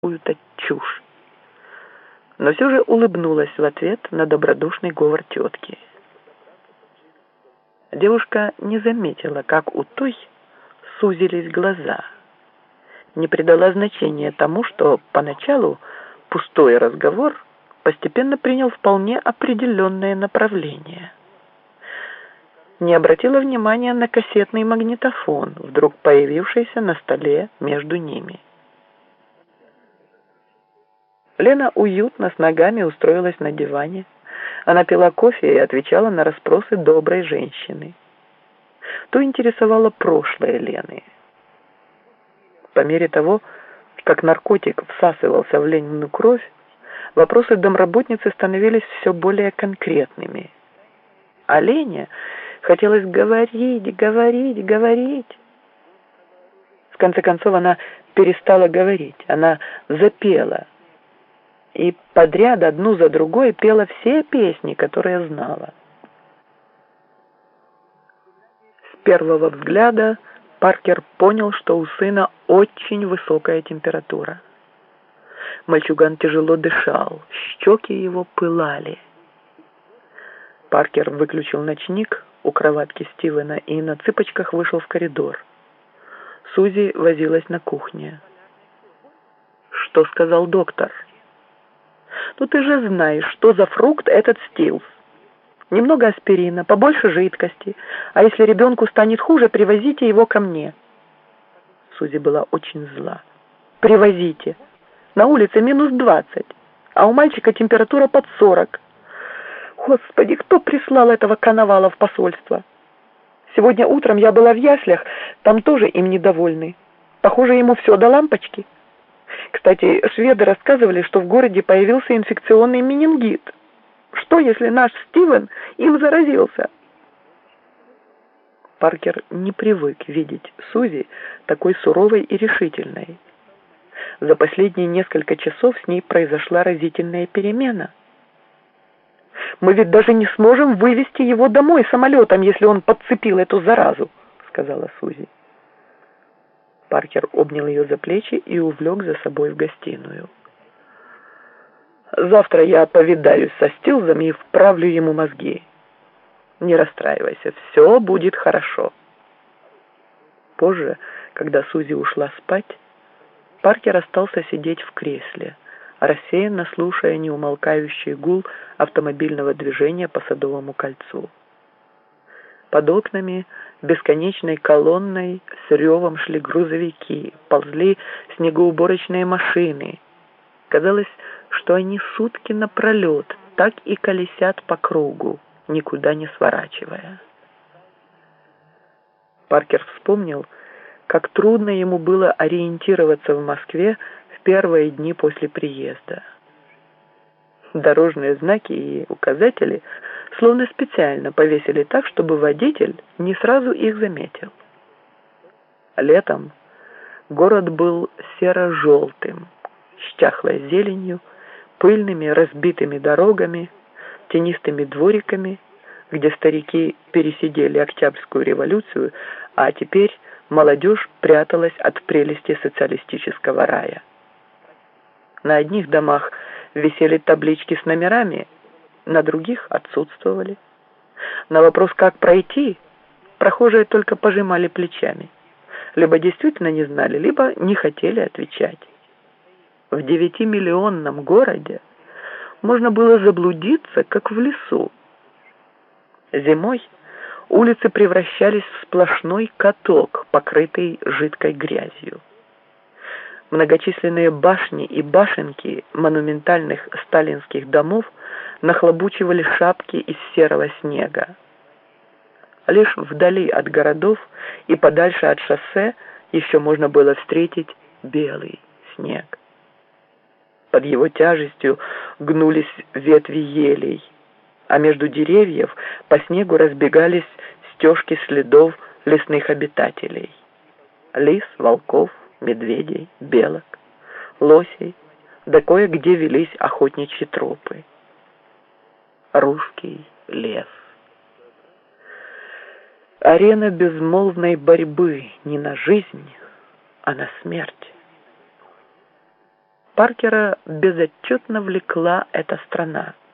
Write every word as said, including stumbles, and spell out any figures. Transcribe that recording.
какую-то чушь. Но все же улыбнулась в ответ на добродушный говор тетки. Девушка не заметила, как у той сузились глаза, не придала значения тому, что поначалу пустой разговор постепенно принял вполне определенное направление. Не обратила внимания на кассетный магнитофон, вдруг появившийся на столе между ними. Лена уютно с ногами устроилась на диване. Она пила кофе и отвечала на расспросы доброй женщины. То интересовало прошлое Лены. По мере того, как наркотик всасывался в Ленину кровь, вопросы домработницы становились все более конкретными. А Лене хотелось говорить, говорить, говорить. В конце концов она перестала говорить, она запела. И подряд одну за другой пела все песни, которые знала. С первого взгляда Паркер понял, что у сына очень высокая температура. Мальчуган тяжело дышал, щеки его пылали. Паркер выключил ночник у кроватки Стивена и на цыпочках вышел в коридор. Сузи возилась на кухне. «Что сказал доктор?» «Ну ты же знаешь, что за фрукт этот стилс. Немного аспирина, побольше жидкости. А если ребенку станет хуже, привозите его ко мне». Сузи была очень зла. «Привозите. На улице минус двадцать, а у мальчика температура под сорок. Господи, кто прислал этого коновала в посольство? Сегодня утром я была в яслях, там тоже им недовольны. Похоже, ему все до лампочки. Кстати, шведы рассказывали, что в городе появился инфекционный менингит. Что, если наш Стивен им заразился?» Паркер не привык видеть Сузи такой суровой и решительной. За последние несколько часов с ней произошла разительная перемена. «Мы ведь даже не сможем вывезти его домой самолетом, если он подцепил эту заразу», — сказала Сузи. Паркер обнял ее за плечи и увлек за собой в гостиную. «Завтра я повидаюсь со Стилзом и вправлю ему мозги. Не расстраивайся, все будет хорошо». Позже, когда Сузи ушла спать, Паркер остался сидеть в кресле, рассеянно слушая неумолкающий гул автомобильного движения по Садовому кольцу. Под окнами бесконечной колонной с ревом шли грузовики, ползли снегоуборочные машины. Казалось, что они сутки напролет так и колесят по кругу, никуда не сворачивая. Паркер вспомнил, как трудно ему было ориентироваться в Москве в первые дни после приезда. Дорожные знаки и указатели словно специально повесили так, чтобы водитель не сразу их заметил. Летом город был серо-желтым, с чахлой зеленью, пыльными разбитыми дорогами, тенистыми двориками, где старики пересидели Октябрьскую революцию, а теперь молодежь пряталась от прелести социалистического рая. На одних домах висели таблички с номерами, на других отсутствовали. На вопрос, как пройти, прохожие только пожимали плечами. Либо действительно не знали, либо не хотели отвечать. В девятимиллионном городе можно было заблудиться, как в лесу. Зимой улицы превращались в сплошной каток, покрытый жидкой грязью. Многочисленные башни и башенки монументальных сталинских домов нахлобучивали шапки из серого снега. Лишь вдали от городов и подальше от шоссе еще можно было встретить белый снег. Под его тяжестью гнулись ветви елей, а между деревьев по снегу разбегались стежки следов лесных обитателей. Лис, волков, медведей, белок, лосей, да кое-где велись охотничьи тропы. Русский лес. Арена безмолвной борьбы не на жизнь, а на смерть. Паркера безотчетно влекла эта страна.